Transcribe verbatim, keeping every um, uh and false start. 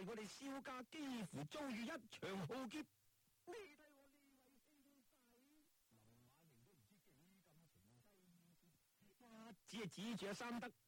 為我哋蕭家幾乎遭遇一場浩劫。你睇我呢位兄弟，林馬明都唔知幾咁情真意切，一只係指住阿三德，